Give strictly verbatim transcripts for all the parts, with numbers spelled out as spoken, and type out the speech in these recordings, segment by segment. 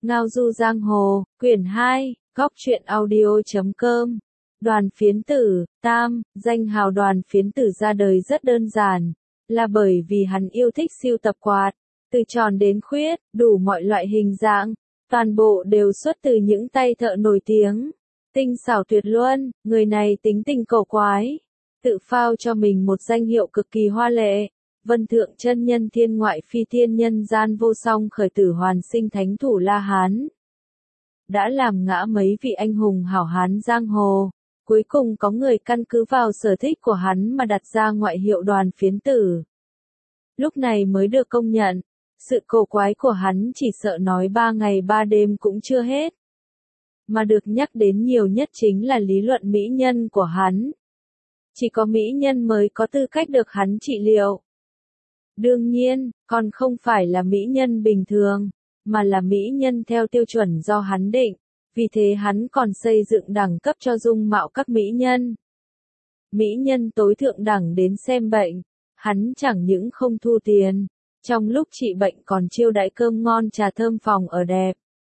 Ngao du giang hồ, quyển hai, góc truyện audio chấm com. Đoàn Phiến Tử, Tam, danh hào Đoàn Phiến Tử ra đời rất đơn giản, là bởi vì hắn yêu thích sưu tập quạt, từ tròn đến khuyết, đủ mọi loại hình dạng, toàn bộ đều xuất từ những tay thợ nổi tiếng, tinh xảo tuyệt luân. Người này tính tình cổ quái, tự phao cho mình một danh hiệu cực kỳ hoa lệ, Vân Thượng chân nhân thiên ngoại phi thiên nhân gian vô song khởi tử hoàn sinh thánh thủ La Hán. Đã làm ngã mấy vị anh hùng hảo hán giang hồ, cuối cùng có người căn cứ vào sở thích của hắn mà đặt ra ngoại hiệu Đoàn Phiến Tử. Lúc này mới được công nhận, sự cổ quái của hắn chỉ sợ nói ba ngày ba đêm cũng chưa hết. Mà được nhắc đến nhiều nhất chính là lý luận mỹ nhân của hắn. Chỉ có mỹ nhân mới có tư cách được hắn trị liệu. Đương nhiên, còn không phải là mỹ nhân bình thường, mà là mỹ nhân theo tiêu chuẩn do hắn định, vì thế hắn còn xây dựng đẳng cấp cho dung mạo các mỹ nhân. Mỹ nhân tối thượng đẳng đến xem bệnh, hắn chẳng những không thu tiền, trong lúc trị bệnh còn chiêu đãi cơm ngon trà thơm phòng ở đẹp.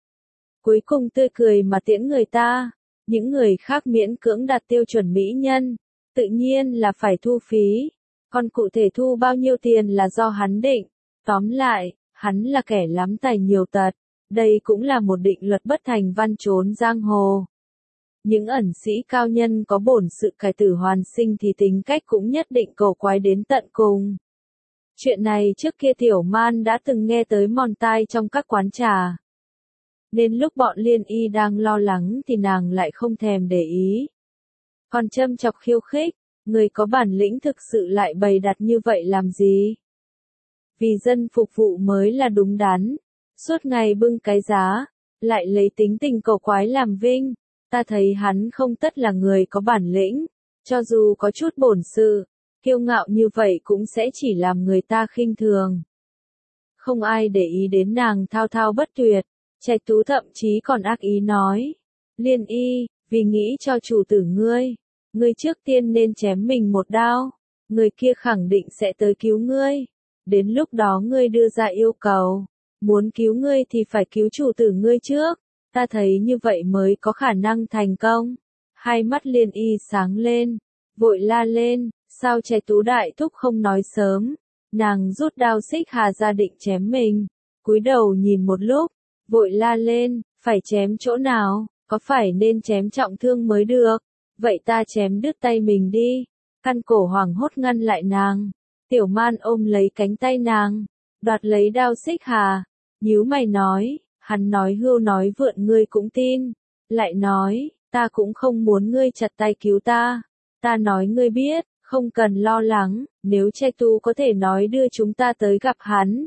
Cuối cùng tươi cười mà tiễn người ta, những người khác miễn cưỡng đạt tiêu chuẩn mỹ nhân, tự nhiên là phải thu phí. Còn cụ thể thu bao nhiêu tiền là do hắn định. Tóm lại, hắn là kẻ lắm tài nhiều tật. Đây cũng là một định luật bất thành văn trốn giang hồ. Những ẩn sĩ cao nhân có bổn sự cải tử hoàn sinh thì tính cách cũng nhất định cổ quái đến tận cùng. Chuyện này trước kia Tiểu Man đã từng nghe tới mòn tai trong các quán trà. Nên lúc bọn Liên Y đang lo lắng thì nàng lại không thèm để ý. Còn châm chọc khiêu khích. Người có bản lĩnh thực sự lại bày đặt như vậy làm gì? Vì dân phục vụ mới là đúng đắn. Suốt ngày bưng cái giá, lại lấy tính tình cổ quái làm vinh. Ta thấy hắn không tất là người có bản lĩnh. Cho dù có chút bổn sự, kiêu ngạo như vậy cũng sẽ chỉ làm người ta khinh thường. Không ai để ý đến nàng thao thao bất tuyệt. Trạch Tú thậm chí còn ác ý nói. Liên Y, vì nghĩ cho chủ tử ngươi. Ngươi trước tiên nên chém mình một đao, người kia khẳng định sẽ tới cứu ngươi. Đến lúc đó ngươi đưa ra yêu cầu, muốn cứu ngươi thì phải cứu chủ tử ngươi trước, ta thấy như vậy mới có khả năng thành công. Hai mắt Liên Y sáng lên, vội la lên, sao Trạch Tú đại thúc không nói sớm. Nàng rút đao xích hà ra định chém mình, cúi đầu nhìn một lúc, vội la lên, phải chém chỗ nào, có phải nên chém trọng thương mới được. Vậy ta chém đứt tay mình đi. Căn cổ hoảng hốt ngăn lại nàng. Tiểu Man ôm lấy cánh tay nàng, đoạt lấy đao xích hà, nhíu mày nói, hắn nói hưu nói vượn ngươi cũng tin. Lại nói, ta cũng không muốn ngươi chặt tay cứu ta. Ta nói ngươi biết, không cần lo lắng, nếu Trạch Tú có thể nói đưa chúng ta tới gặp hắn.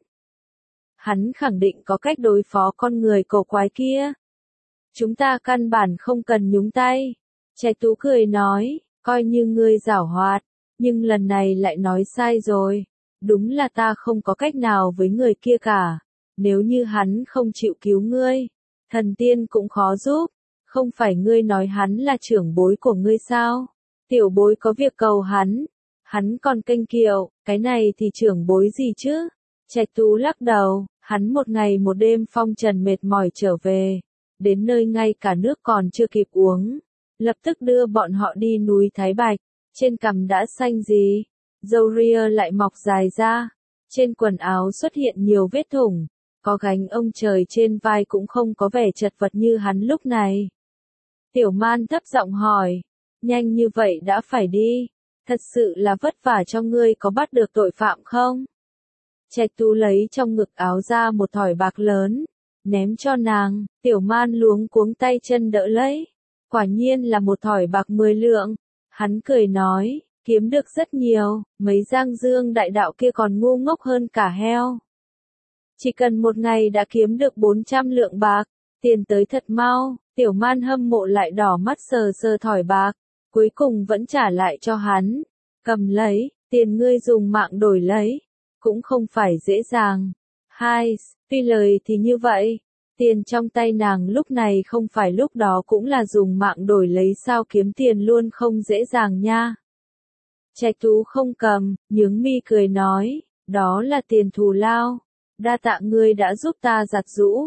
Hắn khẳng định có cách đối phó con người cổ quái kia. Chúng ta căn bản không cần nhúng tay. Trạch Tú cười nói, coi như ngươi giảo hoạt, nhưng lần này lại nói sai rồi. Đúng là ta không có cách nào với người kia cả. Nếu như hắn không chịu cứu ngươi, thần tiên cũng khó giúp. Không phải ngươi nói hắn là trưởng bối của ngươi sao? Tiểu bối có việc cầu hắn, hắn còn kênh kiệu, cái này thì trưởng bối gì chứ? Trạch Tú lắc đầu, hắn một ngày một đêm phong trần mệt mỏi trở về, đến nơi ngay cả nước còn chưa kịp uống. Lập tức đưa bọn họ đi núi Thái Bạch, trên cằm đã xanh gì, râu ria lại mọc dài ra, trên quần áo xuất hiện nhiều vết thủng, có gánh ông trời trên vai cũng không có vẻ chật vật như hắn lúc này. Tiểu Man thấp giọng hỏi, nhanh như vậy đã phải đi, thật sự là vất vả cho ngươi, có bắt được tội phạm không? Trạch Tú lấy trong ngực áo ra một thỏi bạc lớn, ném cho nàng, Tiểu Man luống cuống tay chân đỡ lấy. Quả nhiên là một thỏi bạc mười lượng. Hắn cười nói, kiếm được rất nhiều, mấy Giang Dương đại đạo kia còn ngu ngốc hơn cả heo. Chỉ cần một ngày đã kiếm được bốn trăm lượng bạc, tiền tới thật mau. Tiểu Man hâm mộ lại đỏ mắt sờ sờ thỏi bạc, cuối cùng vẫn trả lại cho hắn. Cầm lấy, tiền ngươi dùng mạng đổi lấy, cũng không phải dễ dàng. Hai, tuy lời thì như vậy. Tiền trong tay nàng lúc này không phải lúc đó cũng là dùng mạng đổi lấy sao, kiếm tiền luôn không dễ dàng nha. Trạch Tú không cầm, nhướng mi cười nói, đó là tiền thù lao. Đa tạ ngươi đã giúp ta giặt giũ.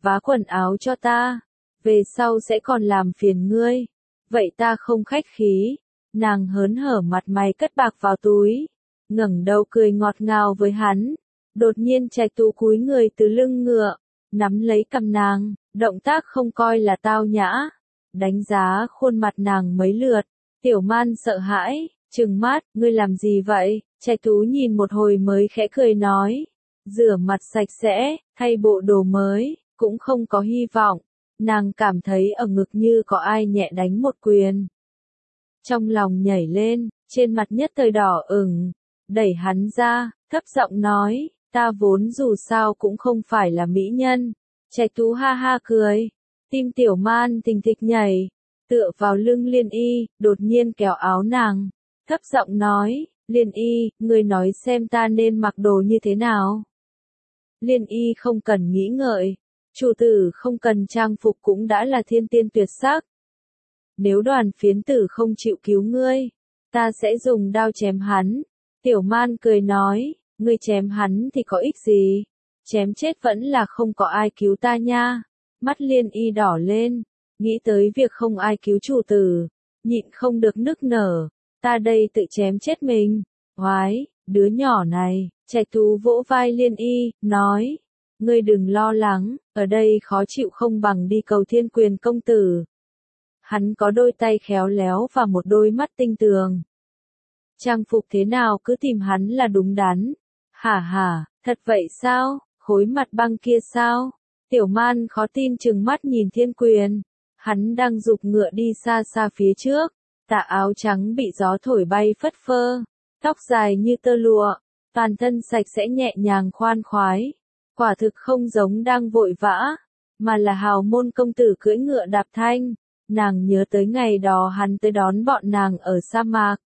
vá quần áo cho ta, về sau sẽ còn làm phiền ngươi. Vậy ta không khách khí. Nàng hớn hở mặt mày cất bạc vào túi, ngẩng đầu cười ngọt ngào với hắn. Đột nhiên Trạch Tú cúi người từ lưng ngựa, nắm lấy cằm nàng, động tác không coi là tao nhã, đánh giá khuôn mặt nàng mấy lượt. Tiểu Man sợ hãi, trừng mắt, ngươi làm gì vậy? Trạch Tú nhìn một hồi mới khẽ cười nói, rửa mặt sạch sẽ, thay bộ đồ mới, cũng không có hy vọng. Nàng cảm thấy ở ngực như có ai nhẹ đánh một quyền. Trong lòng nhảy lên, trên mặt nhất thời đỏ ửng, đẩy hắn ra, thấp giọng nói, ta vốn dù sao cũng không phải là mỹ nhân. Trạch Tú ha ha cười, tim Tiểu Man thình thịch nhảy, tựa vào lưng Liên Y, đột nhiên kéo áo nàng, thấp giọng nói, Liên Y, ngươi nói xem ta nên mặc đồ như thế nào. Liên Y không cần nghĩ ngợi, chủ tử không cần trang phục cũng đã là thiên tiên tuyệt sắc. Nếu Đoàn Phiến Tử không chịu cứu ngươi, ta sẽ dùng đao chém hắn. Tiểu Man cười nói, ngươi chém hắn thì có ích gì? Chém chết vẫn là không có ai cứu ta nha. Mắt Liên Y đỏ lên, nghĩ tới việc không ai cứu chủ tử, nhịn không được nức nở, ta đây tự chém chết mình. Oái, đứa nhỏ này. Trạch Tú vỗ vai Liên Y, nói, ngươi đừng lo lắng, ở đây khó chịu không bằng đi cầu Thiên Quyền công tử. Hắn có đôi tay khéo léo và một đôi mắt tinh tường. Trang phục thế nào cứ tìm hắn là đúng đắn. Hả hả, thật vậy sao? Khối mặt băng kia sao? Tiểu Man khó tin trừng mắt nhìn Thiên Quyền. Hắn đang giục ngựa đi xa xa phía trước. Tà áo trắng bị gió thổi bay phất phơ. Tóc dài như tơ lụa. Toàn thân sạch sẽ nhẹ nhàng khoan khoái. Quả thực không giống đang vội vã, mà là hào môn công tử cưỡi ngựa đạp thanh. Nàng nhớ tới ngày đó hắn tới đón bọn nàng ở sa mạc.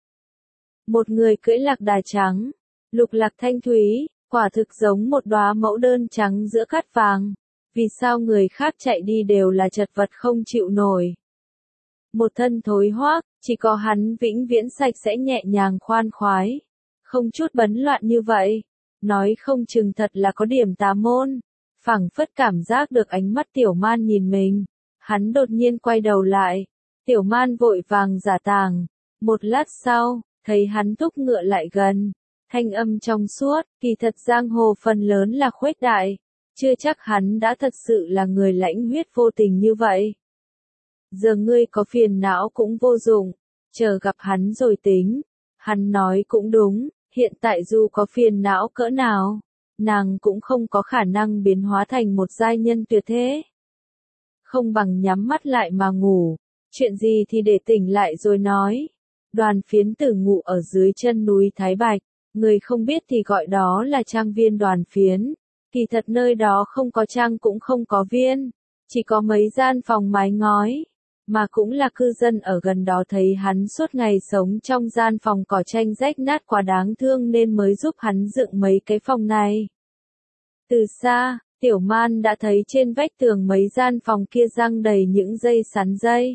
Một người cưỡi lạc đà trắng, lục lạc thanh thúy, quả thực giống một đóa mẫu đơn trắng giữa cát vàng. Vì sao người khác chạy đi đều là chật vật không chịu nổi? Một thân thối hoác, chỉ có hắn vĩnh viễn sạch sẽ nhẹ nhàng khoan khoái. Không chút bấn loạn như vậy. Nói không chừng thật là có điểm tà môn. Phảng phất cảm giác được ánh mắt Tiểu Man nhìn mình. Hắn đột nhiên quay đầu lại. Tiểu Man vội vàng giả tàng. Một lát sau, thấy hắn thúc ngựa lại gần. Thanh âm trong suốt, kỳ thật giang hồ phần lớn là khuếch đại. Chưa chắc hắn đã thật sự là người lãnh huyết vô tình như vậy. Giờ ngươi có phiền não cũng vô dụng. Chờ gặp hắn rồi tính. Hắn nói cũng đúng. Hiện tại dù có phiền não cỡ nào, nàng cũng không có khả năng biến hóa thành một giai nhân tuyệt thế. Không bằng nhắm mắt lại mà ngủ, chuyện gì thì để tỉnh lại rồi nói. Đoàn Phiến Tử ngủ ở dưới chân núi Thái Bạch, người không biết thì gọi đó là trang viên Đoàn Phiến. Kỳ thật nơi đó không có trang cũng không có viên, chỉ có mấy gian phòng mái ngói. Mà cũng là cư dân ở gần đó thấy hắn suốt ngày sống trong gian phòng cỏ tranh rách nát quá đáng thương nên mới giúp hắn dựng mấy cái phòng này. Từ xa, Tiểu Man đã thấy trên vách tường mấy gian phòng kia răng đầy những dây sắn dây.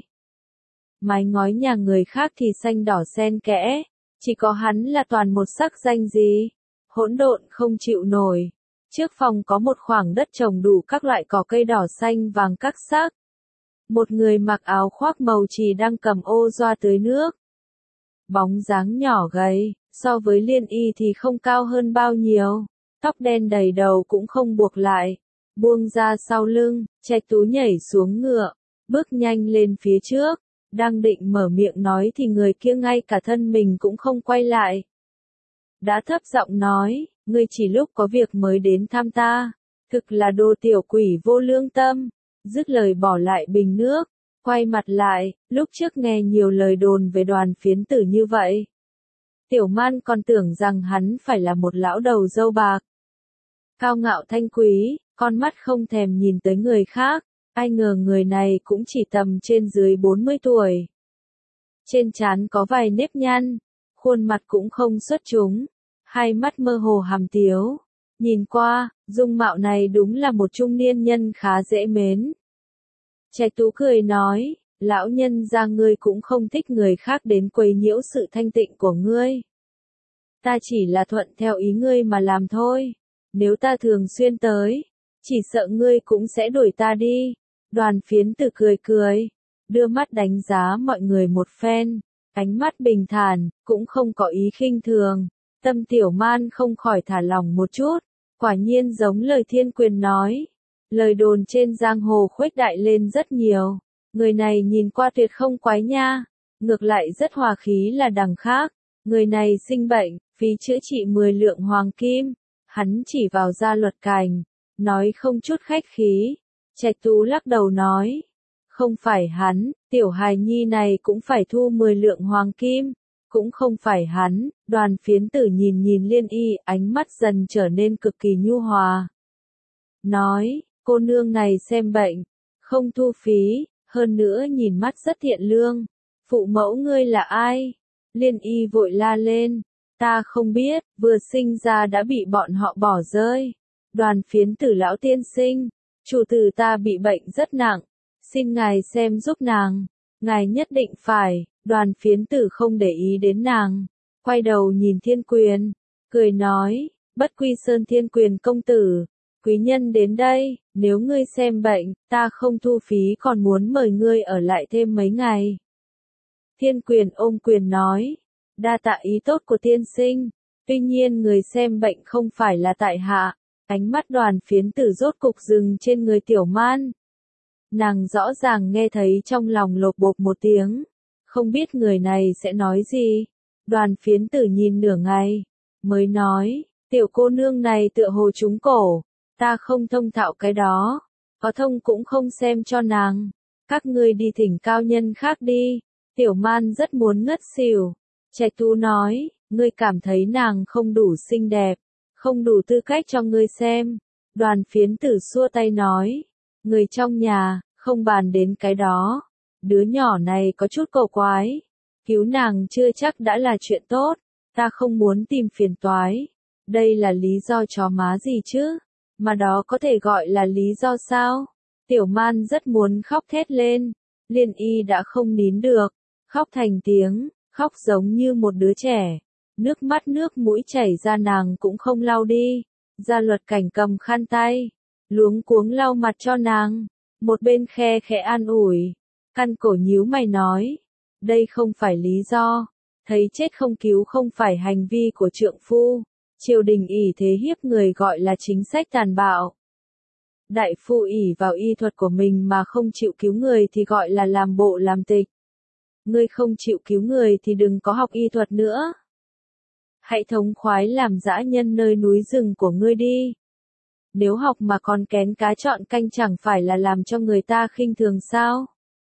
Mái ngói nhà người khác thì xanh đỏ xen kẽ, chỉ có hắn là toàn một sắc danh gì, hỗn độn không chịu nổi. Trước phòng có một khoảng đất trồng đủ các loại cỏ cây đỏ xanh vàng các sắc. Một người mặc áo khoác màu chì đang cầm ô doa tưới nước. Bóng dáng nhỏ gầy, so với Liên Y thì không cao hơn bao nhiêu. Tóc đen đầy đầu cũng không buộc lại, buông ra sau lưng. Trạch Tú nhảy xuống ngựa, bước nhanh lên phía trước. Đang định mở miệng nói thì người kia ngay cả thân mình cũng không quay lại. Đã thấp giọng nói, ngươi chỉ lúc có việc mới đến thăm ta. Thực là đồ tiểu quỷ vô lương tâm. Dứt lời bỏ lại bình nước, quay mặt lại, lúc trước nghe nhiều lời đồn về Đoàn Phiến Tử như vậy. Tiểu Man còn tưởng rằng hắn phải là một lão đầu râu bạc. Cao ngạo thanh quý, con mắt không thèm nhìn tới người khác, ai ngờ người này cũng chỉ tầm trên dưới bốn mươi tuổi. Trên trán có vài nếp nhăn, khuôn mặt cũng không xuất chúng, hai mắt mơ hồ hàm tiếu. Nhìn qua, dung mạo này đúng là một trung niên nhân khá dễ mến. Trạch Tú cười nói, lão nhân gia ngươi cũng không thích người khác đến quấy nhiễu sự thanh tịnh của ngươi. Ta chỉ là thuận theo ý ngươi mà làm thôi. Nếu ta thường xuyên tới, chỉ sợ ngươi cũng sẽ đuổi ta đi. Đoàn Phiến Tử cười cười, đưa mắt đánh giá mọi người một phen, ánh mắt bình thản, cũng không có ý khinh thường. Tâm Tiểu Man không khỏi thả lỏng một chút, quả nhiên giống lời Thiên Quyền nói. Lời đồn trên giang hồ khuếch đại lên rất nhiều, người này nhìn qua tuyệt không quái nha, ngược lại rất hòa khí là đằng khác. Người này sinh bệnh, phí chữa trị mười lượng hoàng kim, hắn chỉ vào Gia Luật Cảnh, nói không chút khách khí. Trạch Tú lắc đầu nói, không phải hắn, tiểu hài nhi này cũng phải thu mười lượng hoàng kim, cũng không phải hắn. Đoàn Phiến Tử nhìn nhìn Liên Y, ánh mắt dần trở nên cực kỳ nhu hòa. Nói, cô nương này xem bệnh, không thu phí, hơn nữa nhìn mắt rất thiện lương. Phụ mẫu ngươi là ai? Liên Y vội la lên, ta không biết, vừa sinh ra đã bị bọn họ bỏ rơi. Đoàn Phiến Tử lão tiên sinh, chủ tử ta bị bệnh rất nặng, xin ngài xem giúp nàng, ngài nhất định phải. Đoàn Phiến Tử không để ý đến nàng, quay đầu nhìn Thiên Quyền, cười nói, Bất Quy Sơn Thiên Quyền công tử, quý nhân đến đây, nếu ngươi xem bệnh, ta không thu phí còn muốn mời ngươi ở lại thêm mấy ngày. Thiên Quyền ôm quyền nói, đa tạ ý tốt của tiên sinh, tuy nhiên người xem bệnh không phải là tại hạ. Ánh mắt Đoàn Phiến Tử rốt cục dừng trên người Tiểu Man. Nàng rõ ràng nghe thấy trong lòng lột bột một tiếng, không biết người này sẽ nói gì. Đoàn Phiến Tử nhìn nửa ngày, mới nói, tiểu cô nương này tựa hồ trúng cổ, ta không thông thạo cái đó, có thông cũng không xem cho nàng, các ngươi đi thỉnh cao nhân khác đi. Tiểu Man rất muốn ngất xỉu. Trạch Tú nói, ngươi cảm thấy nàng không đủ xinh đẹp, không đủ tư cách cho ngươi xem. Đoàn Phiến Tử xua tay nói, người trong nhà, không bàn đến cái đó. Đứa nhỏ này có chút cổ quái, cứu nàng chưa chắc đã là chuyện tốt, ta không muốn tìm phiền toái. Đây là lý do chó má gì chứ, mà đó có thể gọi là lý do sao? Tiểu Man rất muốn khóc thét lên, Liên Y đã không nín được, khóc thành tiếng, khóc giống như một đứa trẻ. Nước mắt nước mũi chảy ra nàng cũng không lau đi. Gia Luật Cảnh cầm khăn tay, luống cuống lau mặt cho nàng, một bên khe khẽ an ủi. Căn Cổ nhíu mày nói, đây không phải lý do, thấy chết không cứu không phải hành vi của trượng phu, triều đình ỷ thế hiếp người gọi là chính sách tàn bạo. Đại phu ỷ vào y thuật của mình mà không chịu cứu người thì gọi là làm bộ làm tịch. Ngươi không chịu cứu người thì đừng có học y thuật nữa. Hãy thống khoái làm dã nhân nơi núi rừng của ngươi đi. Nếu học mà còn kén cá chọn canh chẳng phải là làm cho người ta khinh thường sao?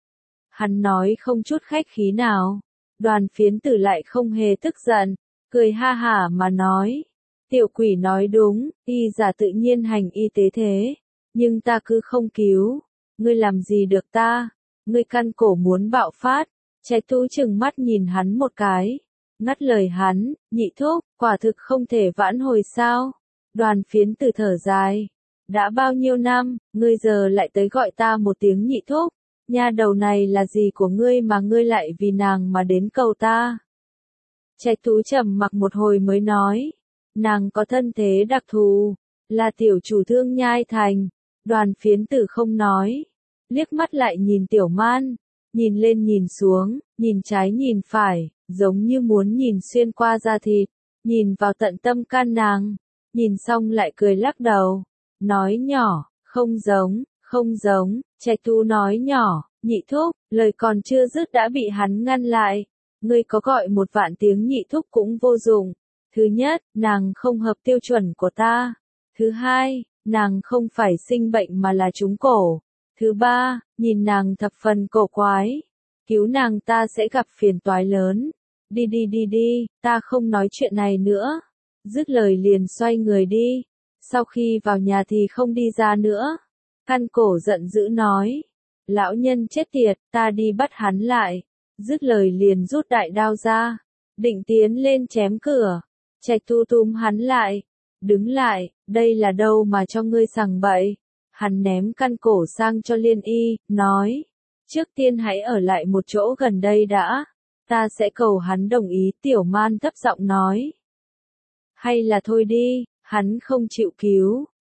Hắn nói không chút khách khí nào. Đoàn Phiến Tử lại không hề tức giận, cười ha hả mà nói. Tiểu quỷ nói đúng, y giả tự nhiên hành y tế thế, nhưng ta cứ không cứu. Ngươi làm gì được ta? Ngươi Căn Cổ muốn bạo phát. Trạch Tú chừng mắt nhìn hắn một cái, ngắt lời hắn, nhị thúc, quả thực không thể vãn hồi sao? Đoàn Phiến Tử thở dài, đã bao nhiêu năm, ngươi giờ lại tới gọi ta một tiếng nhị thúc, nha đầu này là gì của ngươi mà ngươi lại vì nàng mà đến cầu ta? Trạch Tú trầm mặc một hồi mới nói, nàng có thân thế đặc thù, là tiểu chủ Thương Nhai Thành. Đoàn Phiến Tử không nói, liếc mắt lại nhìn Tiểu Man, nhìn lên nhìn xuống, nhìn trái nhìn phải, giống như muốn nhìn xuyên qua da thịt, nhìn vào tận tâm can nàng, nhìn xong lại cười lắc đầu, nói nhỏ, không giống, không giống. Trạch Tú nói nhỏ, nhị thúc, lời còn chưa dứt đã bị hắn ngăn lại, ngươi có gọi một vạn tiếng nhị thúc cũng vô dụng. Thứ nhất, nàng không hợp tiêu chuẩn của ta. Thứ hai, nàng không phải sinh bệnh mà là trúng cổ. Thứ ba, nhìn nàng thập phần cổ quái. Cứu nàng ta sẽ gặp phiền toái lớn. Đi đi đi đi, ta không nói chuyện này nữa. Dứt lời liền xoay người đi. Sau khi vào nhà thì không đi ra nữa. Căn Cổ giận dữ nói. Lão nhân chết tiệt, ta đi bắt hắn lại. Dứt lời liền rút đại đao ra. Định tiến lên chém cửa. Trạch Tú túm hắn lại. Đứng lại, đây là đâu mà cho ngươi sằng bậy. Hắn ném Căn Cổ sang cho Liên Y, nói. Trước tiên hãy ở lại một chỗ gần đây đã. Ta sẽ cầu hắn đồng ý. Tiểu Man thấp giọng nói. Hay là thôi đi, hắn không chịu cứu.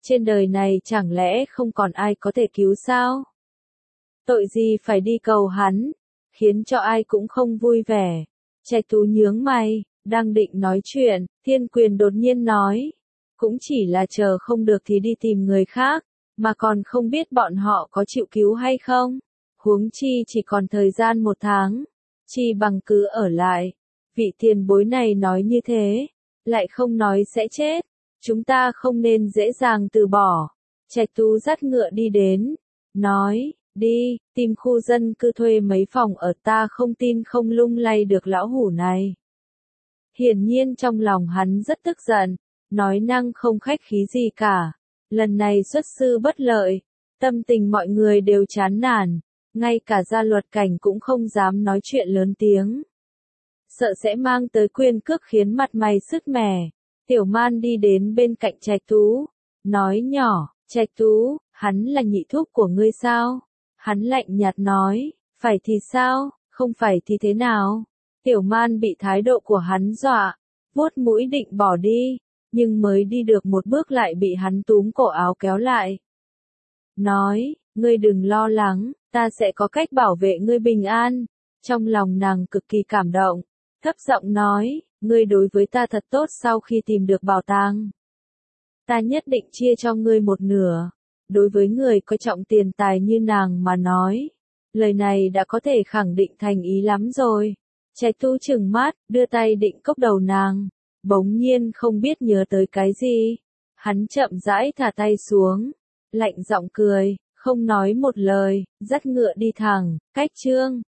Trên đời này chẳng lẽ không còn ai có thể cứu sao? Tội gì phải đi cầu hắn, khiến cho ai cũng không vui vẻ. Trạch Tú nhướng mày, đang định nói chuyện, Thiên Quyền đột nhiên nói. Cũng chỉ là chờ không được thì đi tìm người khác, mà còn không biết bọn họ có chịu cứu hay không. Huống chi chỉ còn thời gian một tháng, chi bằng cứ ở lại. Vị tiền bối này nói như thế, lại không nói sẽ chết. Chúng ta không nên dễ dàng từ bỏ. Trạch Tú dắt ngựa đi đến, nói, đi, tìm khu dân cư thuê mấy phòng ở, ta không tin không lung lay được lão hủ này. Hiển nhiên trong lòng hắn rất tức giận, nói năng không khách khí gì cả. Lần này xuất sư bất lợi, tâm tình mọi người đều chán nản, ngay cả gia luật cảnh cũng không dám nói chuyện lớn tiếng. Sợ sẽ mang tới quyền cước khiến mặt mày sứt mẻ. Tiểu Man đi đến bên cạnh Trạch Tú, nói nhỏ, Trạch Tú, hắn là nhị thúc của ngươi sao? Hắn lạnh nhạt nói, phải thì sao, không phải thì thế nào? Tiểu Man bị thái độ của hắn dọa, vuốt mũi định bỏ đi, nhưng mới đi được một bước lại bị hắn túm cổ áo kéo lại. Nói, ngươi đừng lo lắng, ta sẽ có cách bảo vệ ngươi bình an. Trong lòng nàng cực kỳ cảm động, thấp giọng nói, ngươi đối với ta thật tốt, sau khi tìm được bảo tàng, ta nhất định chia cho ngươi một nửa. Đối với người coi trọng tiền tài như nàng mà nói, lời này đã có thể khẳng định thành ý lắm rồi. Trạch Tú trừng mắt, đưa tay định cốc đầu nàng, bỗng nhiên không biết nhớ tới cái gì. Hắn chậm rãi thả tay xuống, lạnh giọng cười, không nói một lời, dắt ngựa đi thẳng, cách Trương